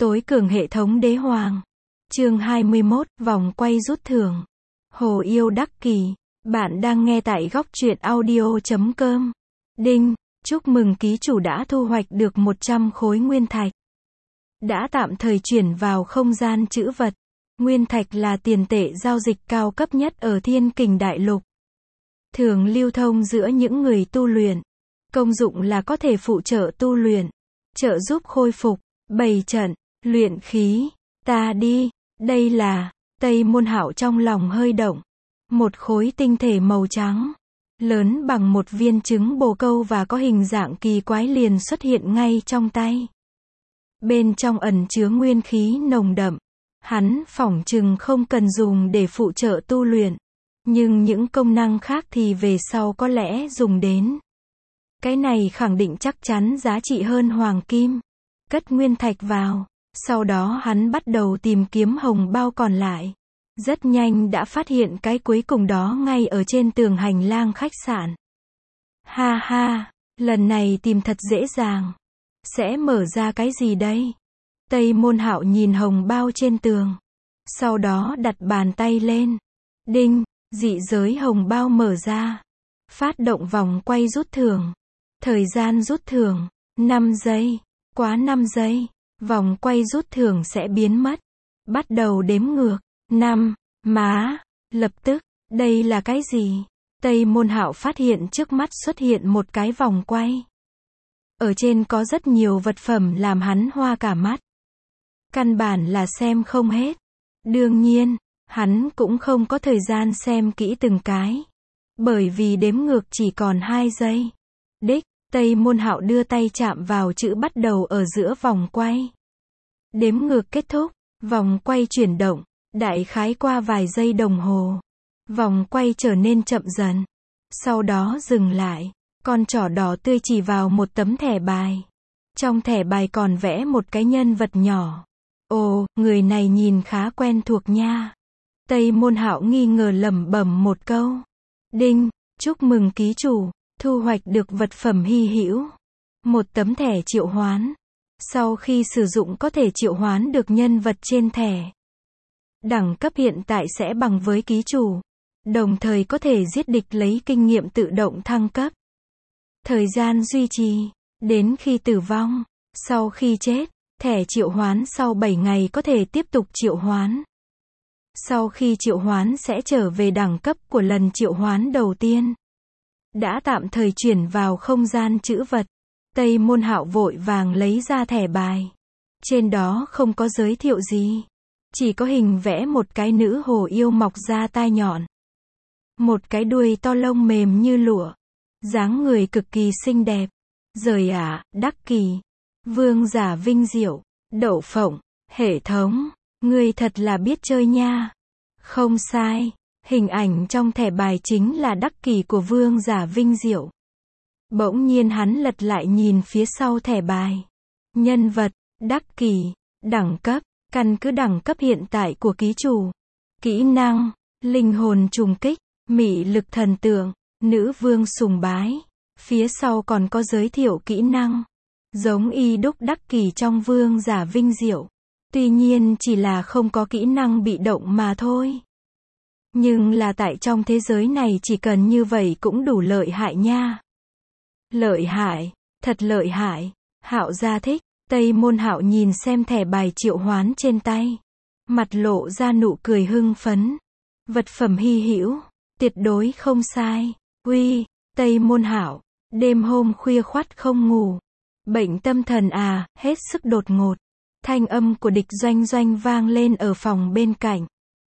Tối cường hệ thống đế hoàng. Chương 21, vòng quay rút thưởng. Hồ yêu đắc kỳ. Bạn đang nghe tại góc truyện audio.com. Đinh, chúc mừng ký chủ đã thu hoạch được 100 khối nguyên thạch. Đã tạm thời chuyển vào không gian trữ vật. Nguyên thạch là tiền tệ giao dịch cao cấp nhất ở Thiên Kình Đại Lục. Thường lưu thông giữa những người tu luyện. Công dụng là có thể phụ trợ tu luyện, trợ giúp khôi phục, bày trận, luyện khí. Ta đi, đây là, Tây Môn Hạo trong lòng hơi động. Một khối tinh thể màu trắng, lớn bằng một viên trứng bồ câu và có hình dạng kỳ quái liền xuất hiện ngay trong tay. Bên trong ẩn chứa nguyên khí nồng đậm. Hắn phỏng chừng không cần dùng để phụ trợ tu luyện. Nhưng những công năng khác thì về sau có lẽ dùng đến. Cái này khẳng định chắc chắn giá trị hơn hoàng kim. Cất nguyên thạch vào. Sau đó hắn bắt đầu tìm kiếm hồng bao còn lại. Rất nhanh đã phát hiện cái cuối cùng đó ngay ở trên tường hành lang khách sạn. Ha ha, lần này tìm thật dễ dàng. Sẽ mở ra cái gì đây? Tây Môn Hạo nhìn hồng bao trên tường. Sau đó đặt bàn tay lên. Đinh, dị giới hồng bao mở ra. Phát động vòng quay rút thưởng. Thời gian rút thưởng, 5 giây. Quá 5 giây, vòng quay rút thưởng sẽ biến mất. Bắt đầu đếm ngược. 5, má, lập tức, đây là cái gì? Tây Môn Hạo phát hiện trước mắt xuất hiện một cái vòng quay. Ở trên có rất nhiều vật phẩm làm hắn hoa cả mắt. Căn bản là xem không hết. Đương nhiên, hắn cũng không có thời gian xem kỹ từng cái. Bởi vì đếm ngược chỉ còn 2 giây. Đích, Tây Môn Hạo đưa tay chạm vào chữ bắt đầu ở giữa vòng quay. Đếm ngược kết thúc, vòng quay chuyển động, đại khái qua vài giây đồng hồ. Vòng quay trở nên chậm dần. Sau đó dừng lại, con trỏ đỏ tươi chỉ vào một tấm thẻ bài. Trong thẻ bài còn vẽ một cái nhân vật nhỏ. Ồ, người này nhìn khá quen thuộc nha. Tây Môn Hạo nghi ngờ lẩm bẩm một câu. Đinh, chúc mừng ký chủ, thu hoạch được vật phẩm hy hữu. Một tấm thẻ triệu hoán. Sau khi sử dụng có thể triệu hoán được nhân vật trên thẻ. Đẳng cấp hiện tại sẽ bằng với ký chủ. Đồng thời có thể giết địch lấy kinh nghiệm tự động thăng cấp. Thời gian duy trì, đến khi tử vong. Sau khi chết, thẻ triệu hoán sau 7 ngày có thể tiếp tục triệu hoán. Sau khi triệu hoán sẽ trở về đẳng cấp của lần triệu hoán đầu tiên. Đã tạm thời chuyển vào không gian trữ vật. Tây Môn Hạo vội vàng lấy ra thẻ bài. Trên đó không có giới thiệu gì. Chỉ có hình vẽ một cái nữ hồ yêu mọc ra tai nhọn. Một cái đuôi to lông mềm như lụa. Dáng người cực kỳ xinh đẹp. Giời ạ, đắc kỳ. Vương giả vinh diệu. Đậu phộng. Hệ thống. Ngươi thật là biết chơi nha. Không sai. Hình ảnh trong thẻ bài chính là đắc kỳ của vương giả vinh diệu. Bỗng nhiên hắn lật lại nhìn phía sau thẻ bài. Nhân vật, đắc kỳ, đẳng cấp, căn cứ đẳng cấp hiện tại của ký chủ. Kỹ năng, linh hồn trùng kích, mị lực thần tượng, nữ vương sùng bái. Phía sau còn có giới thiệu kỹ năng. Giống y đúc đắc kỳ trong vương giả vinh diệu. Tuy nhiên chỉ là không có kỹ năng bị động mà thôi. Nhưng là tại trong thế giới này chỉ cần như vậy cũng đủ lợi hại nha. Lợi hại, thật lợi hại. Hạo gia thích. Tây Môn Hạo nhìn xem thẻ bài triệu hoán trên tay. Mặt lộ ra nụ cười hưng phấn. Vật phẩm hy hữu, tuyệt đối không sai. Uy, Tây Môn Hạo, đêm hôm khuya khoắt không ngủ. Bệnh tâm thần à, hết sức đột ngột. Thanh âm của Địch Doanh Doanh vang lên ở phòng bên cạnh.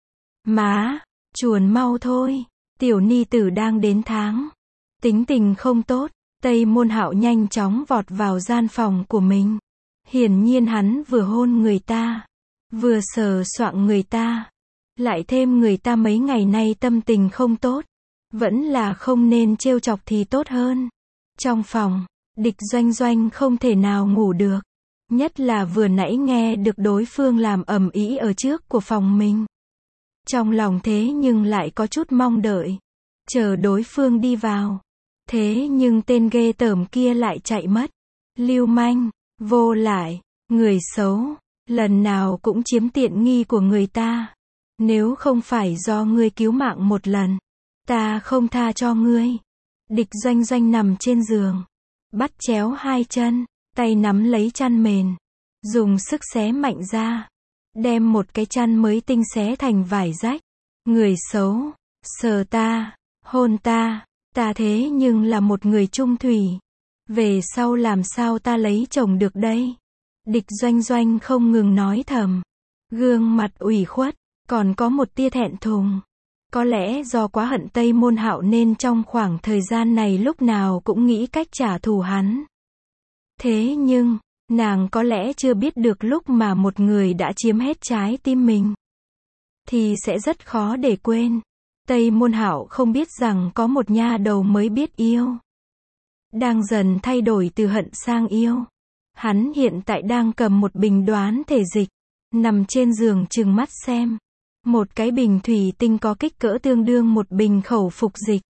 Má, chuồn mau thôi, tiểu ni tử đang đến tháng. Tính tình không tốt. Tây Môn Hạo nhanh chóng vọt vào gian phòng của mình. Hiển nhiên hắn vừa hôn người ta, vừa sờ soạng người ta. Lại thêm người ta mấy ngày nay tâm tình không tốt. Vẫn là không nên trêu chọc thì tốt hơn. Trong phòng, Địch Doanh Doanh không thể nào ngủ được. Nhất là vừa nãy nghe được đối phương làm ầm ĩ ở trước của phòng mình. Trong lòng thế nhưng lại có chút mong đợi. Chờ đối phương đi vào. Thế nhưng tên ghê tởm kia lại chạy mất. Lưu manh, vô lại, người xấu. lần nào cũng chiếm tiện nghi của người ta. Nếu không phải do ngươi cứu mạng một lần, ta không tha cho ngươi. Địch Doanh Doanh nằm trên giường, bắt chéo hai chân, tay nắm lấy chăn mền, dùng sức xé mạnh ra, đem một cái chăn mới tinh xé thành vải rách. Người xấu, sờ ta, hôn ta, ta thế nhưng là một người chung thủy. Về sau làm sao ta lấy chồng được đây? Địch Doanh Doanh không ngừng nói thầm. Gương mặt ủy khuất, còn có một tia thẹn thùng. Có lẽ do quá hận Tây Môn Hạo nên trong khoảng thời gian này lúc nào cũng nghĩ cách trả thù hắn. Thế nhưng, nàng có lẽ chưa biết được lúc mà một người đã chiếm hết trái tim mình, thì sẽ rất khó để quên. Tây Môn Hạo không biết rằng có một nha đầu mới biết yêu, đang dần thay đổi từ hận sang yêu. Hắn hiện tại đang cầm một bình đoán thể dịch, nằm trên giường trừng mắt xem. Một cái bình thủy tinh có kích cỡ tương đương một bình khẩu phục dịch.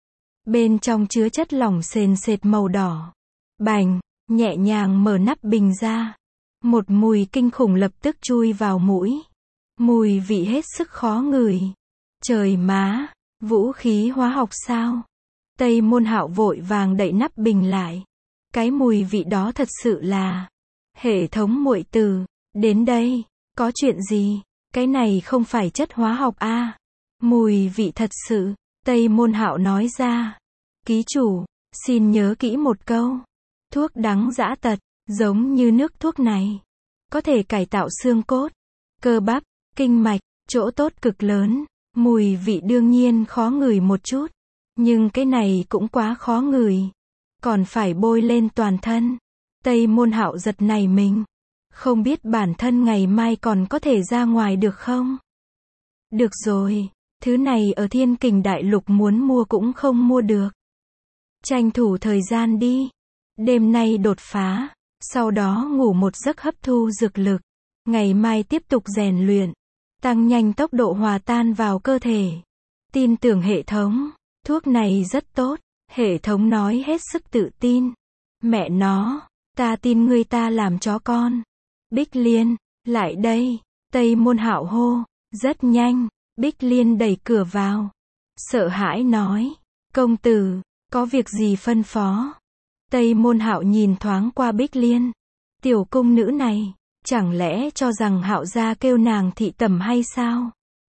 Bên trong chứa chất lỏng sền sệt màu đỏ. Bành, nhẹ nhàng mở nắp bình ra. Một mùi kinh khủng lập tức chui vào mũi. Mùi vị hết sức khó ngửi. Trời má, vũ khí hóa học sao? Tây Môn Hạo vội vàng đậy nắp bình lại. Cái mùi vị đó thật sự là... Hệ thống muội tử, đến đây, có chuyện gì? Cái này không phải chất hóa học a. Mùi vị thật sự, Tây Môn Hạo nói ra. Ký chủ, xin nhớ kỹ một câu. Thuốc đắng dã tật, giống như nước thuốc này, có thể cải tạo xương cốt, cơ bắp, kinh mạch, chỗ tốt cực lớn. Mùi vị đương nhiên khó ngửi một chút, nhưng cái này cũng quá khó ngửi. Còn phải bôi lên toàn thân. Tây Môn Hạo giật nảy mình. Không biết bản thân ngày mai còn có thể ra ngoài được không? Được rồi, thứ này ở Thiên Kình Đại Lục muốn mua cũng không mua được. Tranh thủ thời gian đi. Đêm nay đột phá, sau đó ngủ một giấc hấp thu dược lực. Ngày mai tiếp tục rèn luyện, tăng nhanh tốc độ hòa tan vào cơ thể. Tin tưởng hệ thống, thuốc này rất tốt. Hệ thống nói hết sức tự tin. Mẹ nó, ta tin ngươi ta làm chó con. Bích Liên, lại đây. Tây Môn Hạo hô. Rất nhanh, Bích Liên đẩy cửa vào. Sợ hãi nói. Công tử, có việc gì phân phó? Tây Môn Hạo nhìn thoáng qua Bích Liên. Tiểu cung nữ này, chẳng lẽ cho rằng Hạo gia kêu nàng thị tẩm hay sao?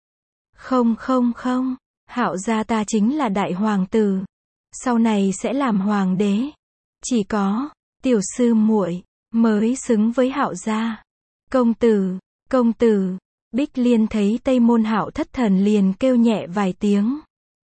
Không, Hạo gia ta chính là đại hoàng tử, sau này sẽ làm hoàng đế. Chỉ có tiểu sư muội mới xứng với Hạo gia. Công tử. Bích Liên thấy Tây Môn Hạo thất thần liền kêu nhẹ vài tiếng.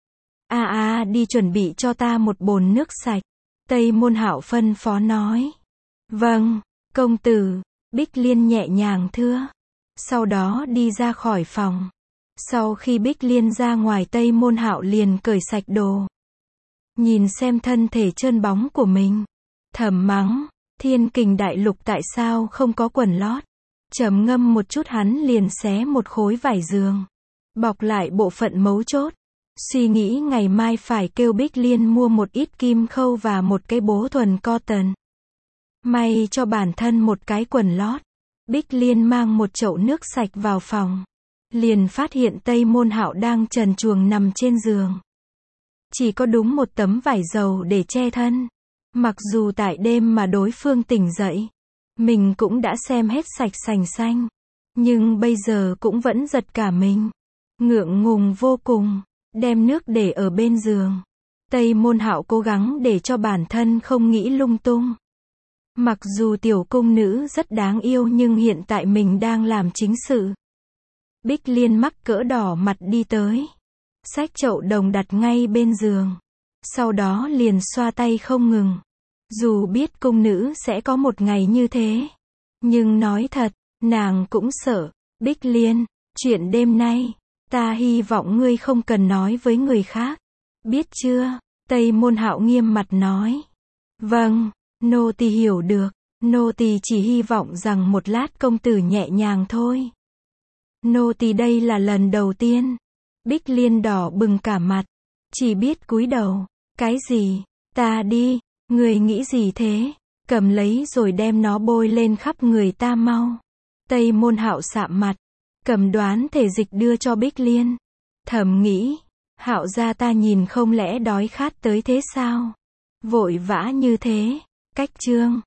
Đi chuẩn bị cho ta một bồn nước sạch. Tây Môn Hạo phân phó nói. Vâng, công tử. Bích Liên nhẹ nhàng thưa. Sau đó đi ra khỏi phòng. Sau khi Bích Liên ra ngoài, Tây Môn Hạo liền cởi sạch đồ. Nhìn xem thân thể trơn bóng của mình, thầm mắng, Thiên Kình Đại Lục tại sao không có quần lót. Trầm ngâm một chút, hắn liền xé một khối vải giường, bọc lại bộ phận mấu chốt. Suy nghĩ ngày mai phải kêu Bích Liên mua một ít kim khâu và một cái bố thuần cotton. May cho bản thân một cái quần lót. Bích Liên mang một chậu nước sạch vào phòng, liền phát hiện Tây Môn Hạo đang trần truồng nằm trên giường. Chỉ có đúng một tấm vải dầu để che thân. Mặc dù tại đêm mà đối phương tỉnh dậy, mình cũng đã xem hết sạch sành xanh, nhưng bây giờ cũng vẫn giật cả mình. Ngượng ngùng vô cùng, đem nước để ở bên giường. Tây Môn Hạo cố gắng để cho bản thân không nghĩ lung tung. Mặc dù tiểu cung nữ rất đáng yêu nhưng hiện tại mình đang làm chính sự. Bích Liên mắc cỡ đỏ mặt đi tới, xách chậu đồng đặt ngay bên giường. Sau đó liền xoa tay không ngừng. Dù biết cung nữ sẽ có một ngày như thế, nhưng nói thật, nàng cũng sợ. Bích Liên, chuyện đêm nay, ta hy vọng ngươi không cần nói với người khác. Biết chưa? Tây Môn Hạo nghiêm mặt nói. Vâng, nô tỳ hiểu được. Nô tỳ chỉ hy vọng rằng một lát công tử nhẹ nhàng thôi. Nô tỳ đây là lần đầu tiên. Bích Liên đỏ bừng cả mặt, chỉ biết cúi đầu. Cái gì? Ta đi. Người nghĩ gì thế? Cầm lấy rồi đem nó bôi lên khắp người ta mau. Tây Môn Hạo sạm mặt, cầm đoán thể dịch đưa cho Bích Liên. Thầm nghĩ, Hạo gia ta nhìn không lẽ đói khát tới thế sao? Vội vã như thế. Cách chương